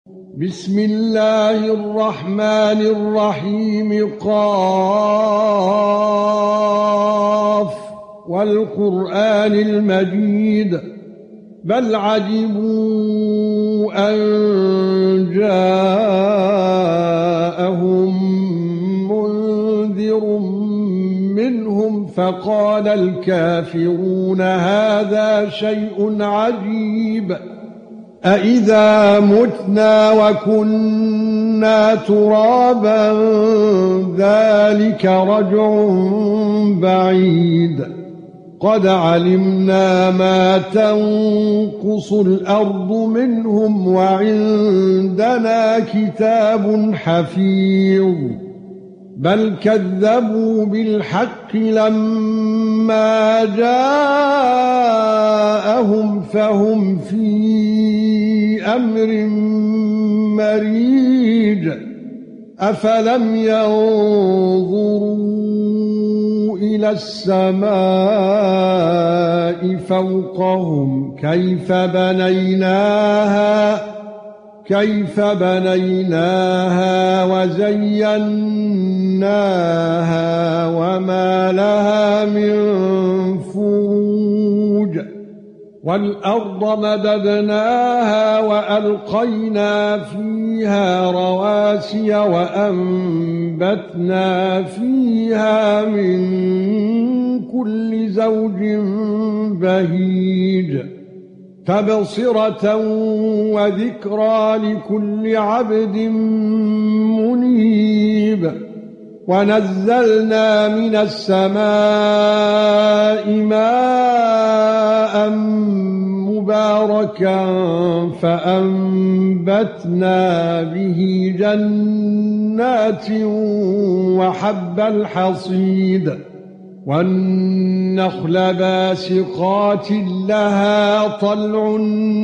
بسم الله الرحمن الرحيم قاف والقرآن المجيد بل عجبوا أن جاءهم منذر منهم فقال الكافرون هذا شيء عجيب أَإِذَا مُتْنَا وَكُنَّا تُرَابًا ذَلِكَ رَجْعٌ بَعِيدٌ قَدْ عَلِمْنَا مَا تَنقُصُ الْأَرْضُ مِنْهُمْ وَعِندَنَا كِتَابٌ حَفِيظٌ بَلْ كَذَّبُوا بِالْحَقِّ لَمَّا جَاءَهُمْ فَهُمْ فِي أَمْرٍ مَّرِيجٍ أَفَلَمْ يَنظُرُوا إِلَى السَّمَاءِ فَوْقَهُمْ كَيْفَ بَنَيْنَاهَا وَزَيَّنَّاهَا وَمَا لَهَا مِن فُرُوجٍ وَالْأَرْضَ مَدَدْنَاهَا وَأَلْقَيْنَا فِيهَا رَوَاسِيَ وَأَنبَتْنَا فِيهَا مِن كُلِّ زَوْجٍ بَهِيجٍ تَبْصِرَةً وَذِكْرَى لِكُلِّ عَبْدٍ مُنِيبٍ وَنَزَّلْنَا مِنَ السَّمَاءِ مَاءً مُبَارَكًا فَأَنبَتْنَا بِهِ جَنَّاتٍ وَحَبَّ الْحَصِيدِ وَالنَّخْلَ بَاسِقَاتٍ لَهَا طَلْعٌ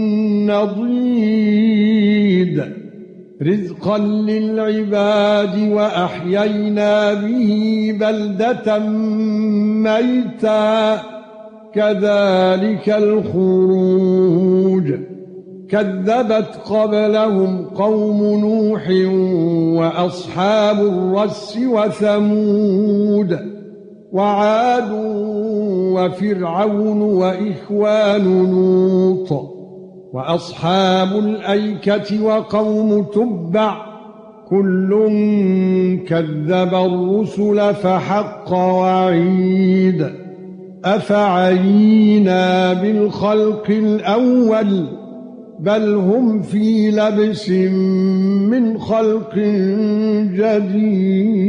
نَضِيدٌ رِزْقًا لِلْعِبَادِ وَأَحْيَيْنَا بِهِ بَلْدَةً مَيْتًا كَذَلِكَ الْخُرُوجُ كَذَّبَتْ قَبْلَهُمْ قَوْمُ نُوحٍ وَأَصْحَابُ الرَّسِّ وَثَمُودَ وَعَادٌ وَفِرْعَوْنُ وَإِخْوَانُ لُوطٍ وَأَصْحَابُ الْأَيْكَةِ وَقَوْمُ تُبَّعٍ كُلٌّ كَذَّبَ الرُّسُلَ فَحَقَّ وَعِيدِ أَفَعَيِينَا بِالْخَلْقِ الْأَوَّلِ بَلْ هُمْ فِي لَبْسٍ مِّنْ خَلْقٍ جَدِيدٍ